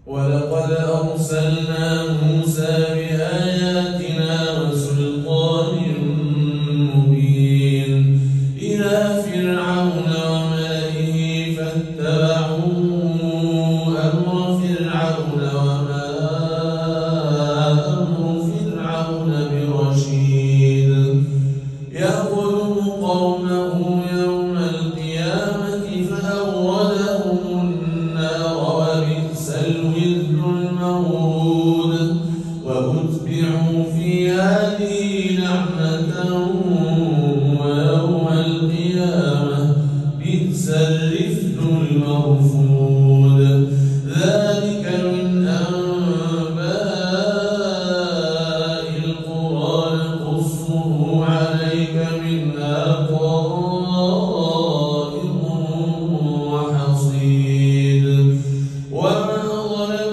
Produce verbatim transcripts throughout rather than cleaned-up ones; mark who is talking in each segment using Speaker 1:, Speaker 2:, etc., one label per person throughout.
Speaker 1: ولقد أرسلنا موسى بآياتنا وسلطان مبين إلى فرعون وملئه فاتبعوا أمر فرعون وما أمر فرعون برشيد يقدم قومه يوم القيامة فأوردهم النار وبئس الورد المورود وأتبعوا في هذه لعنة ويوم القيامة بئس الرفد المرفود ذلك من أنباء القرى نقصه عليك منها قائم وحصيد وما ظلمنا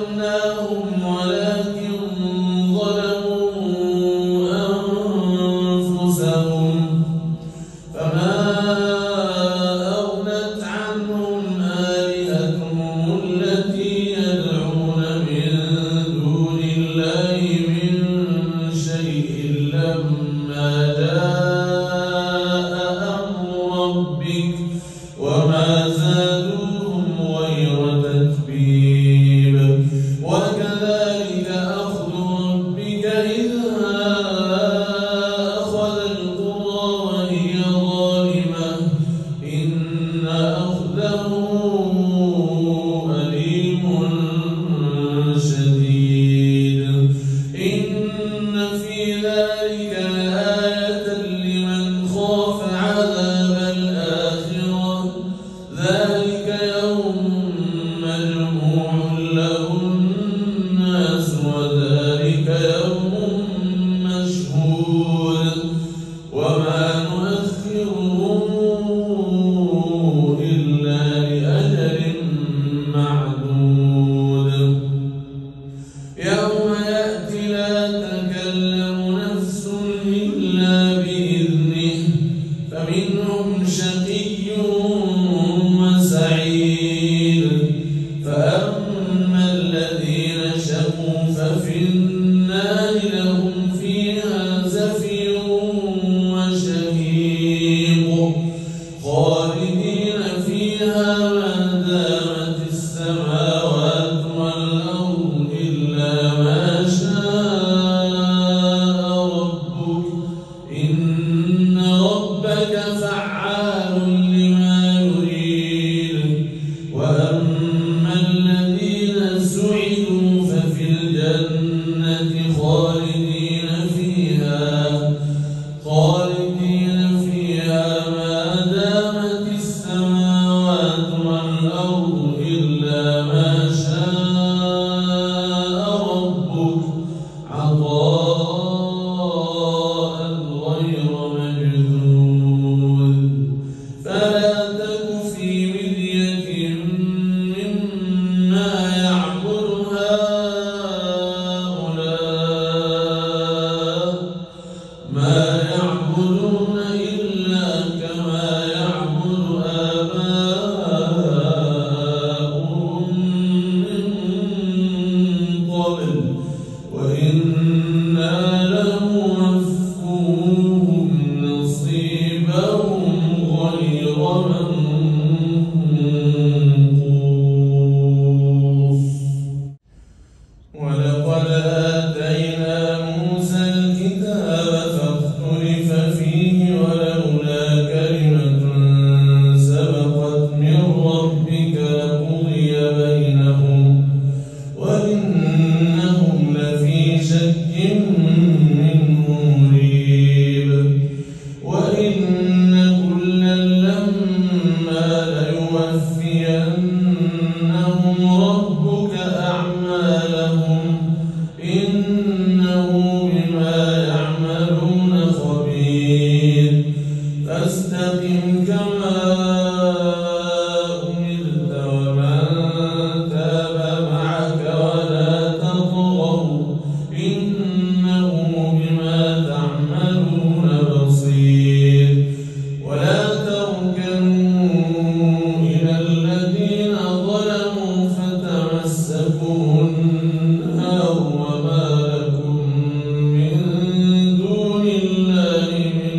Speaker 1: مسكم النار وما لكم من دون الله من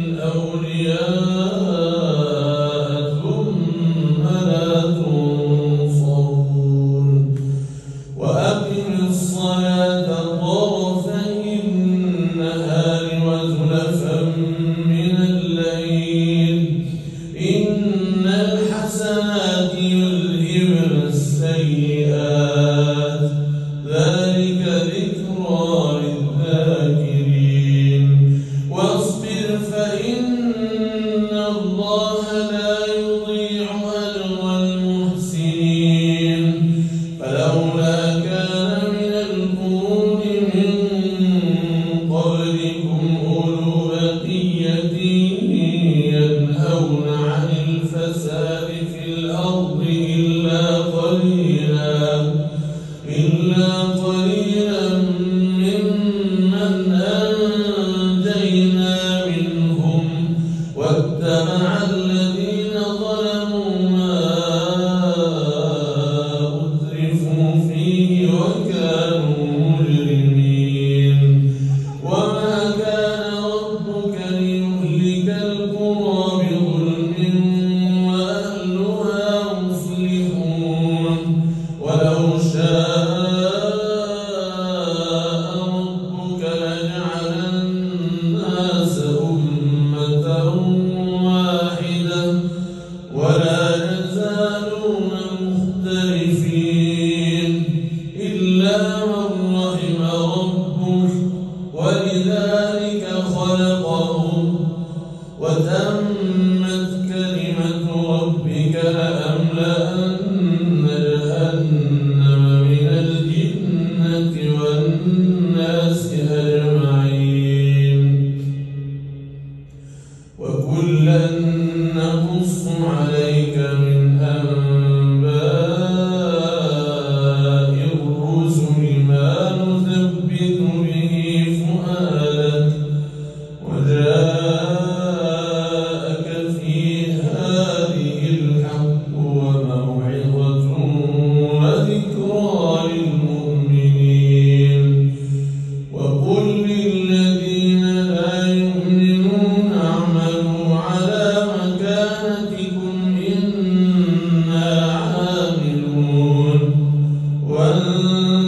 Speaker 1: أولياء ثم لا تنصرون وأقم الصلاة طرفي النهار وزلفا من الليل إن الحسنات يذهبن السيئات ذلك ذكرى للذاكرين واصبر فإن الله لا يضيع أجر المحسنين فلولا كان من القرون من قبلكم أولو بقية ينهون عن الفساد في الأرض إلا قليلا إلا قليلا ممن أنجينا منهم واتبع الذين ظلموا ما أترفوا فيه وكانوا مجرمين وما كان ربك ليهلك القرى بظلم وأهلها مصلحون ولو شاء ربك لجعل الناس أمة واحدة ولا يزالون مختلفين إلا من رحم ربك ولذلك خلقهم وتمت كلمة ربك لأملأن جهنم من الجنة والناس أجمعين وكلا نقص عليك من أنباء الرسل ما نثبت به فؤادك وجاءك في هذه الحق وموعظة وذكرى للمؤمنين وقل للذين لا يؤمنون اعملوا على مكانتكم إنا عاملون